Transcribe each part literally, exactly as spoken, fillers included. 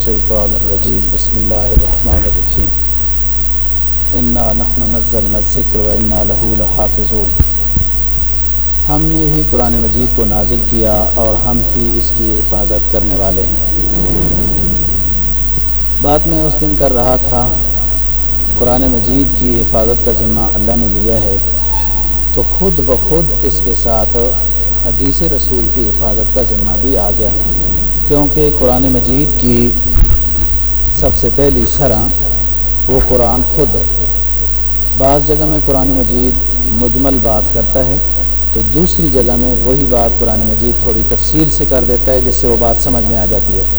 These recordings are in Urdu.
الشیطان الرجیم بسم اللہ الرحمن الرحیم انا نحن نزلنا الذکر وانا لہ لحافظون۔ ہم نے ہی قرآن مجید کو نازل کیا اور ہم ہی اس کی حفاظت کرنے والے ہیں۔ بات میں اس دن کر رہا تھا قرآن مجید کی حفاظت کا ذمہ اللہ نے لیا ہے، تو خود بخود اس کے ساتھ حدیث رسول کی حفاظت کا ذمہ بھی آ گیا، کیونکہ قرآن مجید کی سب سے پہلی شرح وہ قرآن خود ہے۔ بعض جگہ میں قرآن مجید مجمل بات کرتا ہے تو دوسری جگہ میں وہی بات قرآن مجید تھوڑی تفصیل سے کر دیتا ہے، جس سے وہ بات سمجھ میں آ جاتی ہے۔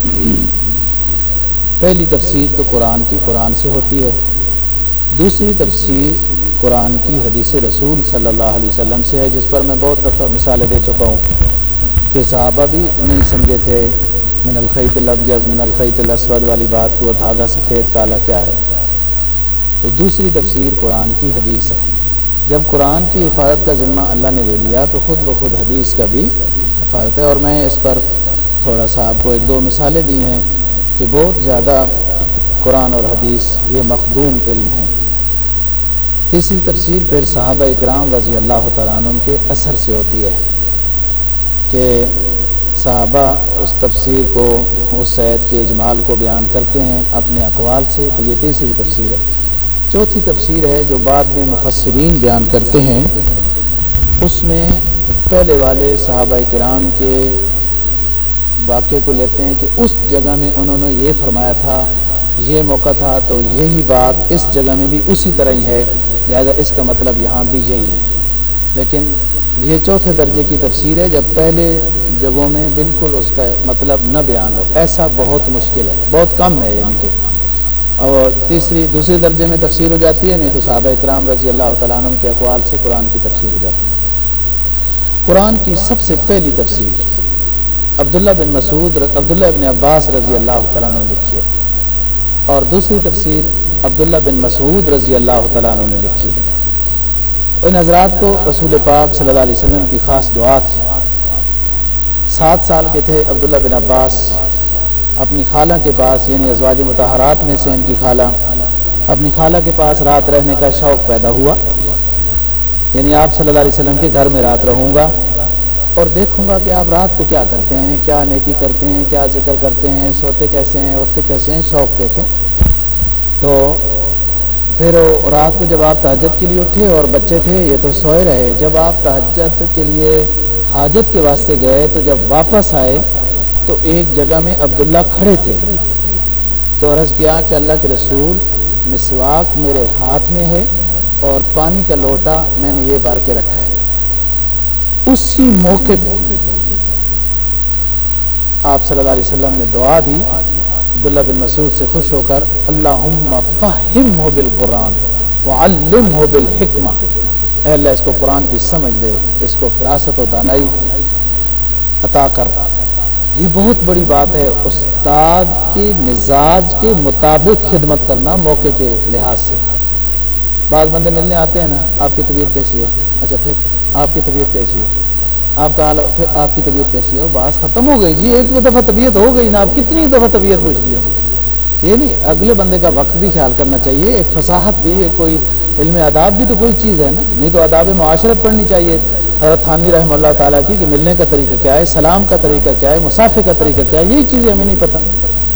پہلی تفسیر تو قرآن کی قرآن سے ہوتی ہے، دوسری تفسیر قرآن کی حدیث رسول صلی اللہ علیہ وسلم سے ہے، جس پر میں بہت دفعہ مثالیں دے چکا ہوں کہ صحابہ بھی نہیں سمجھے تھے من الخیط الابیض من الخیط الاسود والی بات کو، دھاگا سفید کالا کیا ہے۔ تو دوسری تفسیر قرآن کی حدیث ہے۔ جب قرآن کی حفاظت کا ذمہ اللہ نے لے لیا تو خود بخود حدیث کا بھی حفاظت ہے، اور میں اس پر تھوڑا سا آپ کو ایک دو مثالیں دی ہیں کہ بہت زیادہ قرآن اور حدیث یہ مخدوم علم ہے۔ تیسری تفسیر پھر صحابہ اکرام رضی اللہ تعالیٰ عنہ کے اثر سے ہوتی ہے کہ صحابہ اس تفسیر کو، اس آیت کے اجمال کو بیان کرتے ہیں اپنے اقوال سے، تو یہ تیسری تفسیر ہے۔ چوتھی تفسیر ہے جو بعد میں مفسرین بیان کرتے ہیں، اس میں پہلے والے صحابہ کرام کے واقعے کو لیتے ہیں کہ اس جگہ میں انہوں نے یہ فرمایا تھا، یہ موقع تھا، تو یہی بات اس جگہ میں بھی اسی طرح ہی ہے، لہذا اس کا مطلب یہاں بھی یہی ہے۔ لیکن یہ چوتھے درجے کی تفسیر ہے جب پہلے جگہوں میں بالکل اس کا مطلب نہ بیان ہو، ایسا بہت مشکل ہے، بہت کم ہے ان کے۔ اور تیسری دوسرے درجے میں تفسیر ہو جاتی ہے، نہیں تو صحابہ اکرام رضی اللہ تعالیٰ عنہ کے اقوال سے قرآن کی تفسیر ہو جاتی ہے۔ قرآن کی سب سے پہلی تفسیر عبداللہ بن مسعود عبداللہ بن عباس رضی اللہ تعالیٰ عنہ نے لکھی ہے، اور دوسری تفسیر عبداللہ بن مسعود رضی اللہ تعالیٰ عنہ نے لکھی ہے۔ ان حضرات کو رسول پاک صلی اللہ علیہ وسلم کی خاص دعا تھی۔ سات سال کے تھے عبداللہ بن عباس، اپنی خالہ کے پاس، یعنی ازواج مطہرات میں سے ان کی خالہ، اپنی خالہ کے پاس رات رہنے کا شوق پیدا ہوا، یعنی آپ صلی اللہ علیہ وسلم کے گھر میں رات رہوں گا اور دیکھوں گا کہ آپ رات کو کیا کرتے ہیں، کیا نیکی کرتے ہیں، کیا ذکر کرتے ہیں، سوتے کیسے ہیں، اٹھتے کیسے ہیں، شوق دیکھیں۔ تو پھر رات کو جب آپ تہجد کے لیے اٹھے اور بچے تھے یہ تو سوئے رہے، جب آپ تہجد کے لیے حاجت کے واسطے گئے تو جب واپس آئے تو ایک جگہ میں عبداللہ کھڑے تھے، تو عرض کیا کہ اللہ کے رسول، مسواک میرے ہاتھ میں ہے اور پانی کا لوٹا میں نے یہ بھر کے رکھا ہے۔ اسی موقع پہ آپ صلی اللہ علیہ وسلم نے دعا دی عبداللہ بن مسعود سے خوش ہو کر، اللہم فہمہ بالقرآن وعلمہ بالحکمہ، اے اللہ اس کو قرآن کی سمجھ دے، اس کو فراست و دانائی عطا کر۔ یہ بہت بڑی بات ہے، استاد کے مزاج کے مطابق خدمت کرنا موقع کے لحاظ سے۔ بعض بندے ملنے آتے ہیں نا، آپ کی طبیعت کیسی ہے، اچھا پھر آپ کی طبیعت کیسی ہے، آپ کا حال، پھر آپ کی طبیعت کیسی ہے، بات ختم ہو گئی جی، ایک دفعہ طبیعت ہو گئی نا، آپ کتنی دفعہ طبیعت پوچھ لی۔ یہ نہیں، اگلے بندے کا وقت بھی خیال کرنا چاہیے، ایک فصاحت بھی، ایک کوئی علم اداب بھی تو کوئی چیز ہے نا، نہیں تو آداب معاشرت پڑھنی چاہیے حضرت تھانوی رحمہ اللہ تعالیٰ کی، کہ ملنے کا طریقہ کیا ہے، سلام کا طریقہ کیا ہے، مسافے کا طریقہ کیا ہے، یہی چیزیں ہمیں نہیں پتہ۔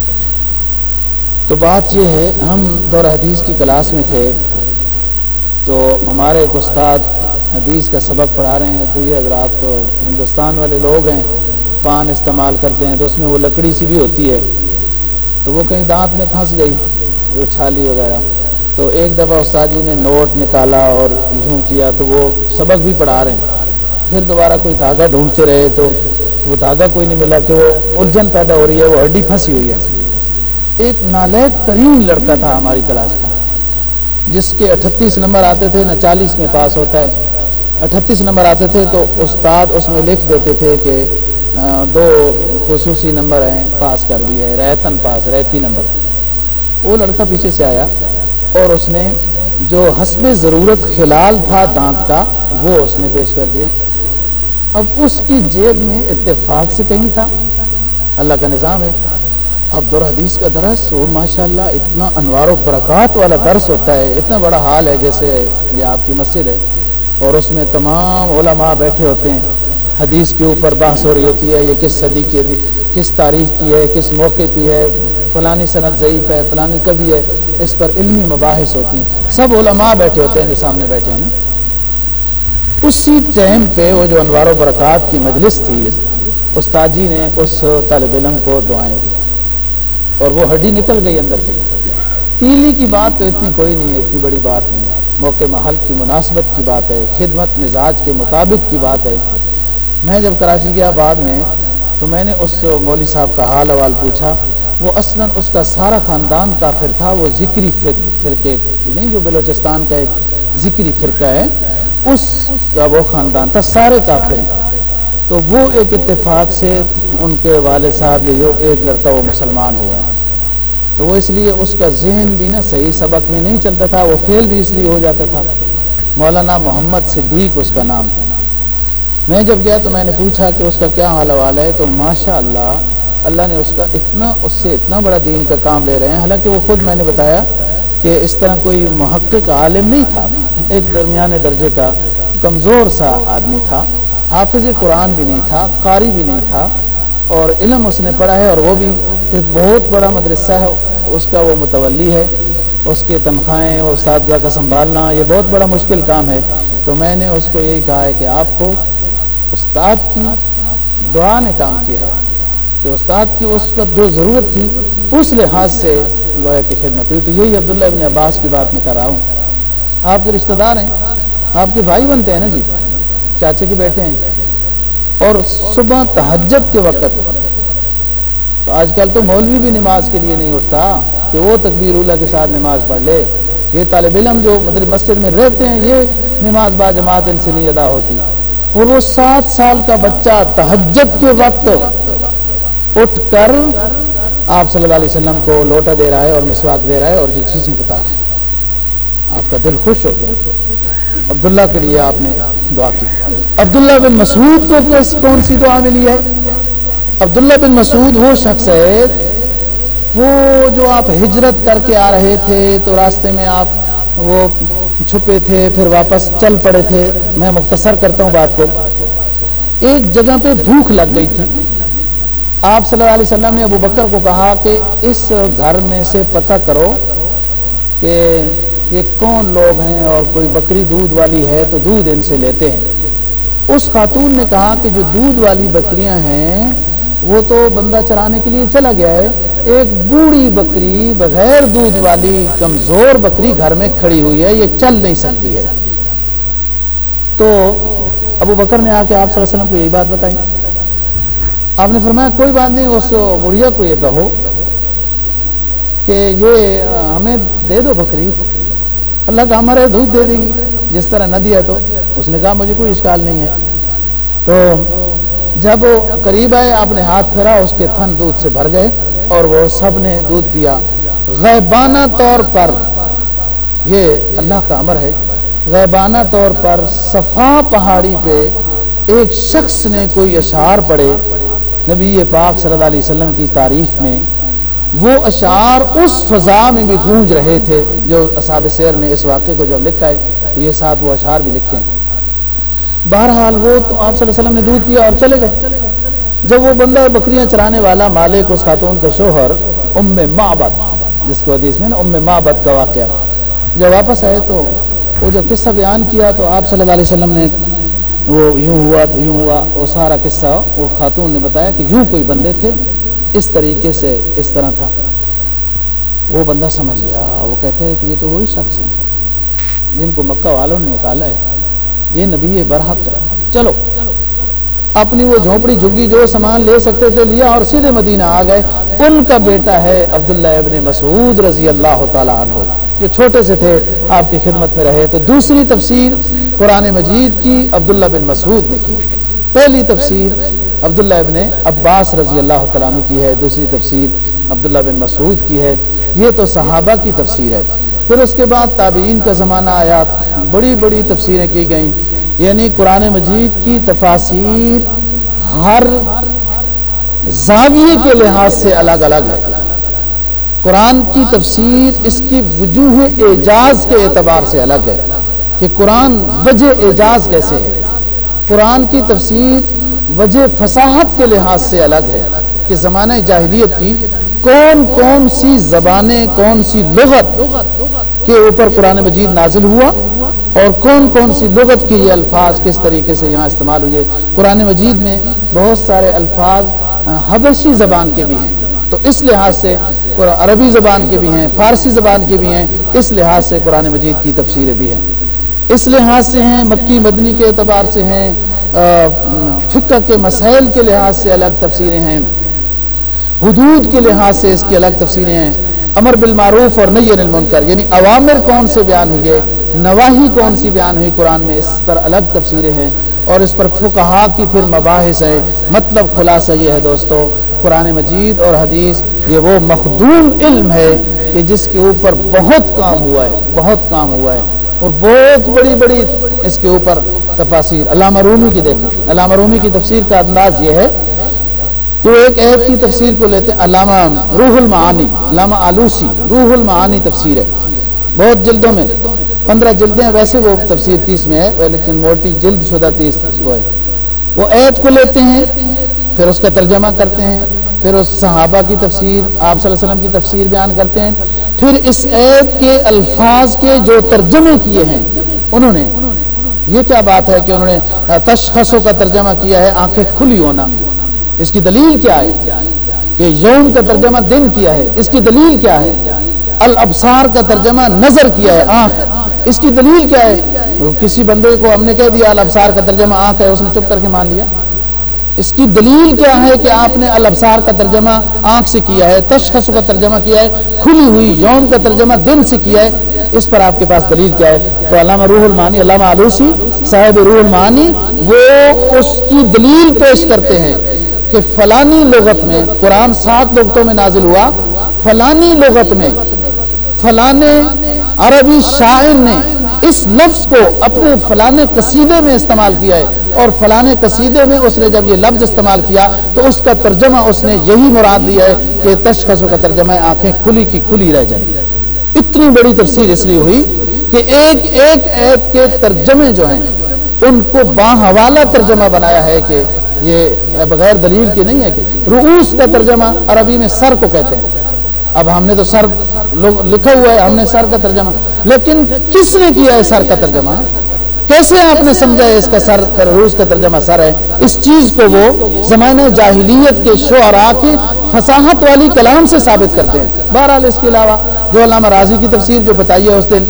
تو بات یہ ہے، ہم دور حدیث کی کلاس میں تھے تو ہمارے ایک استاد حدیث کا سبق پڑھا رہے ہیں، تو یہ حضرات تو ہندوستان والے لوگ ہیں، پان استعمال کرتے ہیں تو اس میں وہ لکڑی سی بھی ہوتی ہے، تو وہ کہیں دانت میں پھنس گئی، وہ چھالی وغیرہ، تو ایک دفعہ استاد جی نے نوٹ نکالا اور یوں کیا تو وہ سبق بھی پڑھا رہے ہیں، پھر دوبارہ کوئی دھاگا ڈھونڈتے رہے تو وہ دھاگا کوئی نہیں ملا، کہ وہ الجھن پیدا ہو رہی ہے، وہ ہڈی پھنسی ہوئی ہے۔ ایک نالائق ترین لڑکا تھا ہماری کلاس کا، جس کے اٹھتیس نمبر آتے تھے نہ چالیس میں پاس ہوتا ہے، اٹھتیس نمبر آتے تھے تو استاد اس میں لکھ دیتے تھے کہ دو خصوصی نمبر ہیں، پاس کر دی ہے، ریتن پاس، ریتی نمبر۔ وہ لڑکا پیچھے سے آیا اور اس نے جو حسب ضرورت خلال تھا دانت کا وہ اس نے پیش کر دیا۔ اب اس کی جیب میں اتفاق سے کہیں تھا، اللہ کا نظام ہے، عبد الحدیث کا درس وہ ماشاءاللہ اتنا انوار و برکات والا درس ہوتا ہے، اتنا بڑا حال ہے جیسے یہ آپ کی مسجد ہے، اور اس میں تمام علماء بیٹھے ہوتے ہیں، حدیث کے اوپر بحث ہو رہی ہوتی ہے، یہ کس صدی کی ہے، کس تاریخ کی ہے، کس موقع کی ہے، فلانی سند ضعیف ہے، فلانی کبھی ہے، اس پر علمی مباحث ہوتی ہیں، سب علماء بیٹھے ہوتے ہیں جو سامنے بیٹھے ہیں نا۔ اسی ٹائم پہ وہ جو انوار و برکات کی مجلس تھی، استاد جی نے اس طالب علم کو دعائیں دی اور وہ ہڈی نکل گئی اندر سے۔ تیلی کی بات تو اتنی کوئی نہیں ہے، اتنی بڑی بات نہیں ہے، موقع محل کی مناسبت کی بات ہے، خدمت مزاج کے مطابق کی بات ہے۔ میں جب کراچی گیا بعد میں تو میں نے اس مولوی صاحب کا حال احوال پوچھا، وہ اصلاً اس کا سارا خاندان کافر تھا، وہ ذکری فرقے نہیں جو بلوچستان کا ایک ذکری فرقہ ہے اس کا وہ خاندان تھا، سارے کافر ہیں۔ تو وہ ایک اتفاق سے ان کے والد صاحب جو ایک لڑکا وہ مسلمان ہوا ہے، تو وہ اس لیے اس کا ذہن بھی نا صحیح سبق میں نہیں چلتا تھا، وہ فیل بھی اس لیے ہو جاتا تھا۔ مولانا محمد صدیق اس کا نام تھا۔ میں جب گیا تو میں نے پوچھا کہ اس کا کیا حال حوال ہے، تو ماشاء اللہ اللہ نے اس کا اتنا اس سے اتنا بڑا دین کا کام لے رہے ہیں، حالانکہ وہ خود میں نے بتایا کہ اس طرح کوئی محقق عالم نہیں تھا، ایک درمیانے درجے کا کمزور سا آدمی تھا، حافظ قرآن بھی نہیں تھا، قاری بھی نہیں تھا، اور علم اس نے پڑھا ہے، اور وہ بھی ایک بہت بڑا مدرسہ ہے اس کا وہ متولی ہے، اس کے تنخواہیں اور اساتذہ کا سنبھالنا یہ بہت بڑا مشکل کام ہے۔ تو میں نے اس کو یہی کہا ہے کہ آپ کو استاد کی دعا نے کام کیا ہے، کہ استاد کی اس پر جو ضرورت تھی اس لحاظ سے گویا کی خدمت ہوئی۔ تو یہی عبداللہ ابن عباس کی بات میں کر رہا ہوں، آپ کے رشتہ دار ہیں، آپ کے بھائی بنتے ہیں نا جی، چاچے کے بیٹے ہیں، اور صبح تہجد کے وقت تو آج کل تو مولوی بھی نماز کے لیے نہیں اٹھتا کہ وہ تکبیر اولیٰ کے ساتھ نماز پڑھ لے، یہ طالب علم جو مسجد میں رہتے ہیں یہ نماز با جماعت ان سے نہیں ادا ہوتی، اور وہ سات سال کا بچہ تہجد کے وقت اٹھ کر آپ صلی اللہ علیہ وسلم کو لوٹا دے رہا ہے اور مسواک دے رہا ہے اور یہ چیزیں بتا رہا ہے، آپ کا دل خوش ہو گیا۔ عبداللہ کے لیے آپ نے دعا کی۔ عبداللہ بن مسعود کو کون سی دعا ملی ہے؟ عبداللہ بن مسعود وہ شخص ہے وہ جو آپ ہجرت کر کے آ رہے تھے تو راستے میں آپ وہ چھپے تھے، پھر واپس چل پڑے تھے۔ میں مختصر کرتا ہوں بات کو۔ ایک جگہ پہ بھوک لگ گئی تھی، آپ صلی اللہ علیہ وسلم نے ابو بکر کو کہا کہ اس گھر میں سے پتہ کرو کہ یہ کون لوگ ہیں اور کوئی بکری دودھ والی ہے تو دودھ ان سے لیتے ہیں۔ اس خاتون نے کہا کہ جو دودھ والی بکریاں ہیں وہ تو بندہ چرانے کے لیے چلا گیا ہے، ایک بوڑھی بکری بغیر دودھ والی کمزور بکری گھر میں کھڑی ہوئی ہے، یہ چل نہیں سکتی ہے۔ تو ابو بکر نے آ کے آپ صلی اللہ علیہ وسلم کو یہی بات بتائی۔ آپ نے فرمایا کوئی بات نہیں، اس بڑھیا کو یہ کہو کہ یہ ہمیں دے دو بکری، اللہ کا ہمارے دودھ دے دے گی، جس طرح نہ دیا تو۔ اس نے کہا مجھے کوئی اشکال نہیں ہے۔ تو جب وہ قریب آئے آپ نے ہاتھ پھیرا، اس کے تھن دودھ سے بھر گئے اور وہ سب نے دودھ پیا۔ غیبانہ طور پر یہ اللہ کا امر ہے، غیبانہ طور پر صفا پہاڑی پہ ایک شخص نے کوئی اشعار پڑھے نبی پاک صلی اللہ علیہ وسلم کی تعریف میں، وہ اشعار اس فضا میں بھی گونج رہے تھے جو اصحاب سیر نے اس واقعے کو جب لکھا ہے تو یہ ساتھ وہ اشعار بھی لکھے ہیں۔ بہرحال وہ تو آپ صلی اللہ علیہ وسلم نے دودھ پیا اور چلے گئے۔ جب وہ بندہ بکریاں چرانے والا مالک اس خاتون کا شوہر ام معبد، جس کو حدیث میں نا ام معبد کا واقعہ، جب واپس آئے تو وہ جب قصہ بیان کیا تو آپ صلی اللہ علیہ وسلم نے وہ یوں ہوا تو یوں ہوا، وہ سارا قصہ وہ خاتون نے بتایا کہ یوں کوئی بندے تھے، اس طریقے سے اس طرح تھا۔ وہ بندہ سمجھ گیا، وہ کہتے ہیں کہ یہ تو وہی شخص ہیں جن کو مکہ والوں نے نکالا ہے، یہ نبی برحق ہے۔ چلو اپنی وہ جھونپڑی جھگی جو سامان لے سکتے تھے لیا اور سیدھے مدینہ آ گئے۔ ان کا بیٹا ہے عبداللہ ابن مسعود رضی اللہ تعالی عنہ، جو چھوٹے سے تھے آپ کی خدمت میں رہے۔ تو دوسری تفسیر قرآن مجید کی عبداللہ بن مسعود نے کی، پہلی تفسیر عبداللہ ابن عباس رضی اللہ تعالیٰ عنہ کی ہے، دوسری تفسیر عبداللہ بن مسعود کی ہے۔ یہ تو صحابہ کی تفسیر ہے۔ پھر اس کے بعد تابعین کا زمانہ آیا، بڑی بڑی تفسیریں کی گئیں، یعنی قرآن مجید کی تفاسیر ہر زاویے کے لحاظ سے الگ الگ ہے۔ قرآن کی تفسیر اس کی وجوہ اعجاز کے اعتبار سے الگ ہے کہ قرآن وجہ اعجاز کیسے ہے. قرآن کی تفسیر وجہ فصاحت کے لحاظ سے الگ ہے کہ زمانہ جاہلیت کی کون کون سی زبانیں، کون سی لغت کے اوپر قرآن مجید نازل ہوا اور کون کون سی لغت کے یہ الفاظ کس طریقے سے یہاں استعمال ہوئے. قرآن مجید میں بہت سارے الفاظ حبشی زبان کے بھی ہیں، تو اس لحاظ سے عربی زبان کے بھی ہیں، فارسی زبان کے بھی ہیں، اس لحاظ سے قرآن مجید کی تفسیریں بھی ہیں. اس لحاظ سے ہیں مکی مدنی کے اعتبار سے ہیں، فقہ کے مسائل کے لحاظ سے الگ تفسیریں ہیں، حدود کے لحاظ سے اس کی الگ تفسیریں ہیں، امر بالمعروف اور نہی عن المنکر یعنی اوامر کون سے بیان ہوئے، نواہی کون سی بیان ہوئی قرآن میں، اس پر الگ تفسیریں ہیں اور اس پر فقہا کی پھر مباحث ہے. مطلب خلاصہ یہ ہے دوستو، قرآن مجید اور حدیث یہ وہ مخدوم علم ہے کہ جس کے اوپر بہت کام ہوا ہے، بہت کام ہوا ہے اور بہت بڑی بڑی اس کے اوپر تفاسیر. علامہ رومی کی دیکھیں، علامہ رومی کی تفسیر کا انداز یہ ہے کہ وہ ایک ایت کی تفسیر کو لیتے ہیں. علامہ روح المعانی، علامہ آلوسی روح المعانی تفسیر ہے، بہت جلدوں میں، پندرہ جلدیں ہیں، ویسے وہ تفسیر تیس میں ہے لیکن موٹی جلد شدہ تیس وہ ہے. وہ ایت کو لیتے ہیں، پھر اس کا ترجمہ کرتے ہیں، پھر اس صحابہ کی تفسیر، آپ صلی اللہ علیہ وسلم کی تفسیر بیان کرتے ہیں، پھر اس ایت کے الفاظ کے جو ترجمے کیے ہیں انہوں نے، یہ کیا بات ہے کہ انہوں نے تشخصوں کا ترجمہ کیا ہے آنکھیں کھلی ہونا، اس کی دلیل کیا ہے؟ کہ یوم کا ترجمہ دن کیا ہے، اس کی دلیل کیا ہے؟ الابصار کا ترجمہ نظر کیا ہے، آنکھ، اس کی دلیل کیا ہے؟ کسی بندے کو ہم نے کہہ دیا الابصار کا ترجمہ آنکھ ہے، اس نے چپ کر کے مان لیا. اس کی دلیل کیا ہے کہ آپ نے الابصار کا ترجمہ آنکھ سے کیا ہے، تشخص کا ترجمہ کیا ہے کھلی ہوئی، یوم کا ترجمہ دن سے کیا ہے، اس پر آپ کے پاس دلیل کیا ہے؟ تو علامہ روح المعانی، علامہ آلوسی صاحب روح المعانی، وہ اس کی دلیل پیش کرتے ہیں کہ فلانی لغت میں، قرآن سات لغتوں میں نازل ہوا، فلانی لغت میں فلانے عربی شاعر نے اس لفظ کو اپنے فلانے قصیدے میں استعمال کیا ہے اور فلانے قصیدے میں اس نے جب یہ لفظ استعمال کیا تو اس کا ترجمہ اس نے یہی مراد لیا ہے کہ تشخص کا ترجمہ آنکھیں کھلی کی کھلی رہ جائیں. اتنی بڑی تفسیر اس لیے ہوئی کہ ایک ایک ایت کے ترجمے جو ہیں ان کو باحوالہ ترجمہ بنایا ہے کہ یہ بغیر دلیل کے نہیں ہے. کہ رؤوس کا ترجمہ عربی میں سر کو کہتے ہیں، اب ہم نے تو سر لکھا ہوا ہے، ہم نے سر کا ترجمہ، لیکن کس نے کیا ہے سر کا ترجمہ؟ کیسے آپ نے سمجھا ہے اس کا سر رؤوس کا ترجمہ سر ہے؟ اس چیز کو وہ زمانہ جاہلیت کے شعراء کی فصاحت والی کلام سے ثابت کرتے ہیں. بہرحال اس کے علاوہ جو علامہ راضی کی تفسیر جو بتائی ہے اس دن،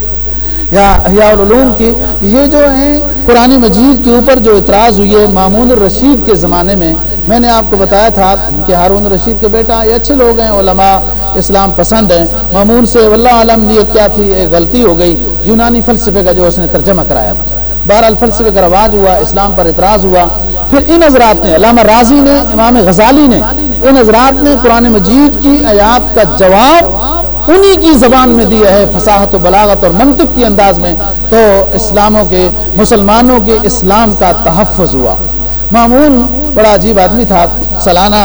یا احیاء العلوم کی، یہ جو ہیں قرآن مجید کے اوپر جو اعتراض ہوئی ہے مامون الرشید کے زمانے میں، میں نے آپ کو بتایا تھا کہ ہارون الرشید کے بیٹا یہ اچھے لوگ ہیں، علماء اسلام پسند ہیں. مامون سے واللہ عالم نیت کیا تھی، ایک غلطی ہو گئی، یونانی فلسفے کا جو اس نے ترجمہ کرایا. بہرحال فلسفے کا رواج ہوا، اسلام پر اعتراض ہوا. پھر ان حضرات نے، علامہ راضی نے، امام غزالی نے، ان حضرات نے قرآن مجید کی آیات کا جواب انہی کی زبان میں دیا ہے، فصاحت و بلاغت اور منطق کی انداز میں، تو اسلاموں کے، مسلمانوں کے اسلام کا تحفظ ہوا. مامون بڑا عجیب آدمی تھا، سالانہ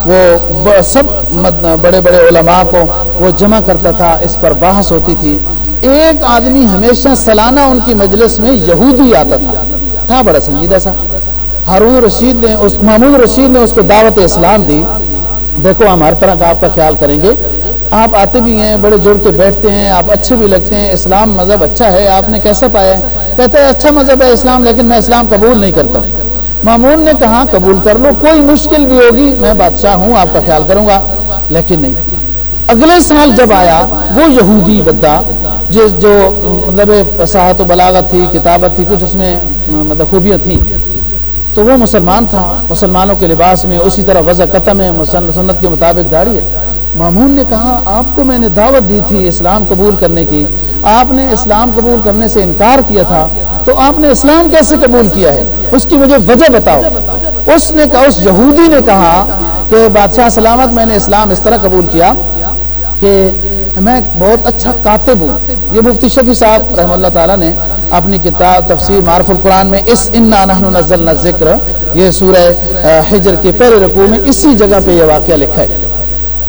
وہ سب بڑے بڑے علماء کو وہ جمع کرتا تھا، اس پر بحث ہوتی تھی. ایک آدمی ہمیشہ سالانہ ان کی مجلس میں یہودی آتا تھا، تھا بڑا سنجیدہ سا. ہارون رشید نے اس مامون رشید نے اس کو دعوت اسلام دی. دیکھو ہم ہر طرح کا آپ کا خیال کریں گے، آپ آتے بھی ہیں، بڑے جوڑ کے بیٹھتے ہیں، آپ اچھے بھی لگتے ہیں، اسلام مذہب اچھا ہے، آپ نے کیسا پایا ہے؟ کہتا ہے اچھا مذہب ہے اسلام، لیکن میں اسلام قبول نہیں کرتا ہوں. مامون نے کہا قبول کر لو، کوئی مشکل بھی ہوگی، میں بادشاہ ہوں، آپ کا خیال کروں گا. لیکن نہیں. اگلے سال جب آیا وہ یہودی بدا جس جو مطلب فصاحت و بلاغت تھی، کتابت تھی، کچھ اس میں مطلب خوبیاں تھیں، تو وہ مسلمان تھا، مسلمانوں کے لباس میں، اسی طرح وضع قطع میں، سنت کے مطابق داڑھی ہے. مامون نے کہا آپ کو میں نے دعوت دی تھی اسلام قبول کرنے کی، آپ نے اسلام قبول کرنے سے انکار کیا تھا، تو آپ نے اسلام کیسے قبول کیا ہے؟ اس کی مجھے وجہ بتاؤ. اس نے کہا، اس یہودی نے کہا کہ بادشاہ سلامت، میں نے اسلام اس طرح قبول کیا کہ میں بہت اچھا کاتب ہوں. یہ مفتی شفیع صاحب رحمہ اللہ تعالیٰ نے اپنی کتاب تفسیر معرف القرآن میں اس انا نحن نزلنا الذکر، یہ سورہ حجر کے پہلے رکوع میں اسی جگہ پہ یہ واقعہ لکھا ہے.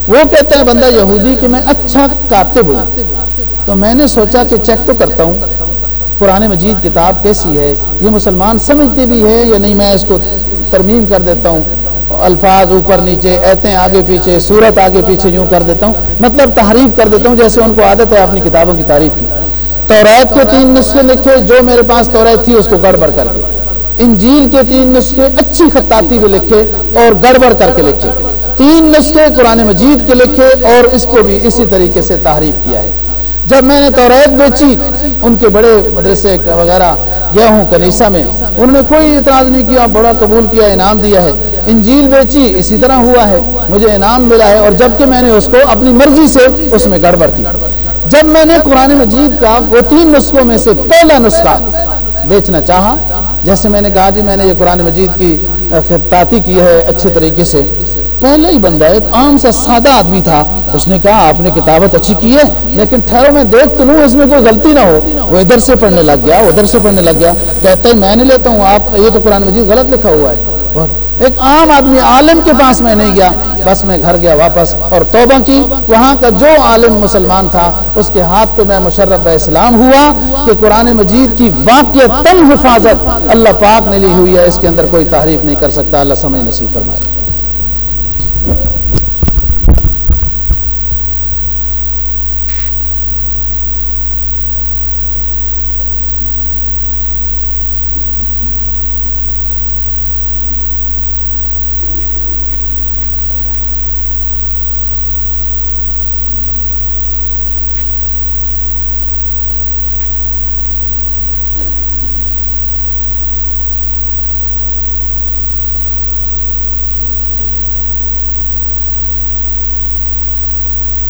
وہ کہتے ہیں بندہ یہودی کہ میں اچھا کاتب ہوں، تو میں نے سوچا کہ چیک تو کرتا ہوں قرآن مجید کتاب کیسی ہے، یہ مسلمان سمجھتے بھی ہے یا نہیں، میں اس کو ترمیم کر دیتا ہوں، الفاظ اوپر نیچے، ایتیں آگے پیچھے، سورت آگے پیچھے یوں کر دیتا ہوں، مطلب تحریف کر دیتا ہوں جیسے ان کو عادت ہے اپنی کتابوں کی تعریف کی۔ توریت کے تین نسخے لکھے، جو میرے پاس توریت تھی اس کو گڑبڑ کر کے، انجیل کے تین نسخے اچھی خطاطی میں لکھے اور گڑبڑ کر کے لکھے، تین نسخے قرآن مجید کے لکھے اور اس کو بھی اسی طریقے سے تحریف کیا ہے۔ جب میں نے توریت بیچی ان کے بڑے مدرسے وغیرہ گیا ہوں کنیسہ میں، انہوں نے کوئی اعتراض نہیں کیا، بڑا قبول کیا، انعام دیا ہے۔ انجیل بیچی اسی طرح ہوا ہے، مجھے انعام ملا ہے، اور جبکہ میں نے اس کو اپنی مرضی سے اس میں گڑبڑ کی۔ جب میں نے قرآن مجید کا وہ تین نسخوں میں سے پہلا نسخہ بیچنا چاہا، جیسے میں نے کہا جی میں نے یہ قرآن مجید کی خطاطی کی ہے اچھے طریقے سے، پہلا ہی بندہ ایک عام سا سادہ آدمی تھا، اس نے کہا آپ نے کتابت اچھی کی ہے لیکن ٹھہرو میں دیکھ تو لوں اس میں کوئی غلطی نہ ہو۔ وہ ادھر سے پڑھنے لگ گیا، ادھر سے پڑھنے لگ گیا، کہتا ہے میں نہیں لیتا ہوں، آپ یہ تو قرآن مجید غلط لکھا ہوا ہے۔ ایک عام آدمی عالم کے پاس میں نہیں گیا، بس میں گھر گیا واپس اور توبہ کی۔ وہاں کا جو عالم مسلمان تھا اس کے ہاتھ پہ میں مشرف اسلام ہوا کہ قرآن مجید کی واقعتاً حفاظت اللہ پاک نے لی ہوئی ہے، اس کے اندر کوئی تحریف نہیں کر سکتا۔ اللہ سمجھ نصیب فرمائے۔